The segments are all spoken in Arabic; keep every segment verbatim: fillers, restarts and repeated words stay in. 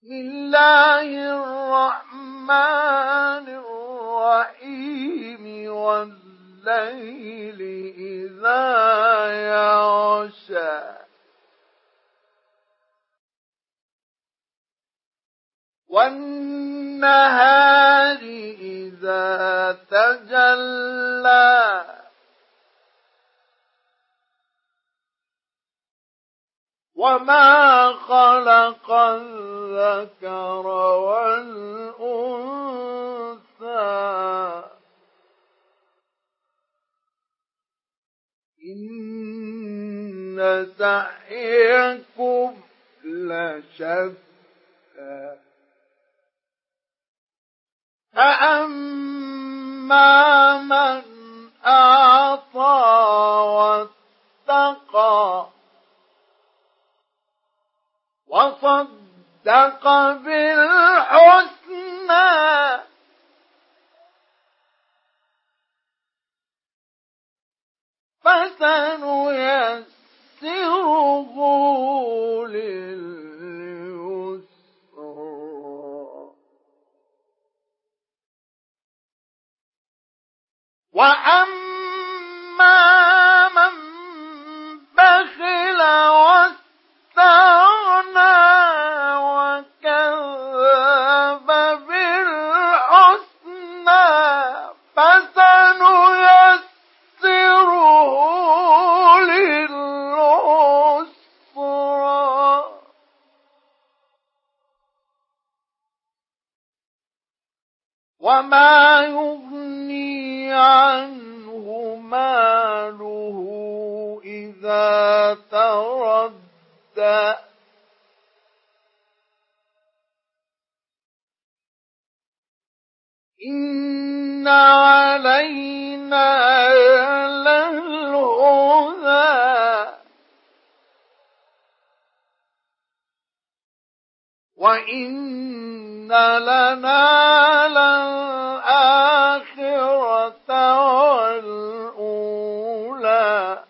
بسم الله الرحمن الرحيم والليل إذا يغشى والنهار إذا تجلى وما خلق الذكر والأنثى إن سعيكم لشتى فأما من أعطى واتقى وصدق بالحسنى فسنيسره لليسرى وأما من بخل واستغنى وكذب بالحسنى فسنيسره للعسرى وما يغني عنه ماله إذا تردى إن علينا للهدى وإن لنا للآخرة والأولى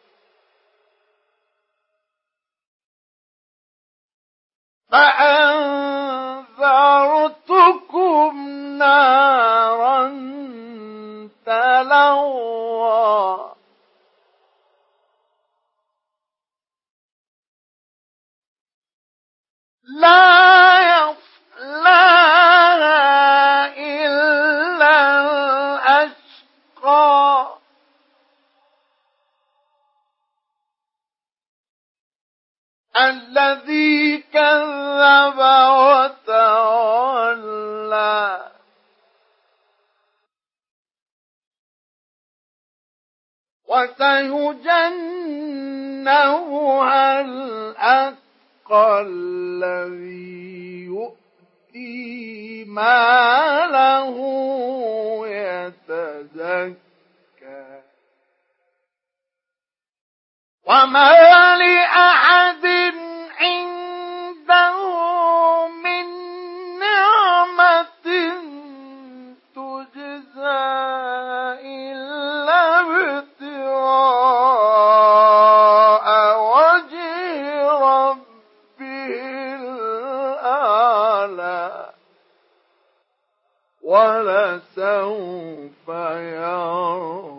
فأنذرتكم نارا تلظى لا يصلاها إلا الأشقى الذي كذب وتولى وسيجنبها الأتقى الذي يؤتي ماله يتزكى وما لأحد عنده من نعمة تجزى إلا ابتغاء وجه ربه الأعلى ولسوف يرضى.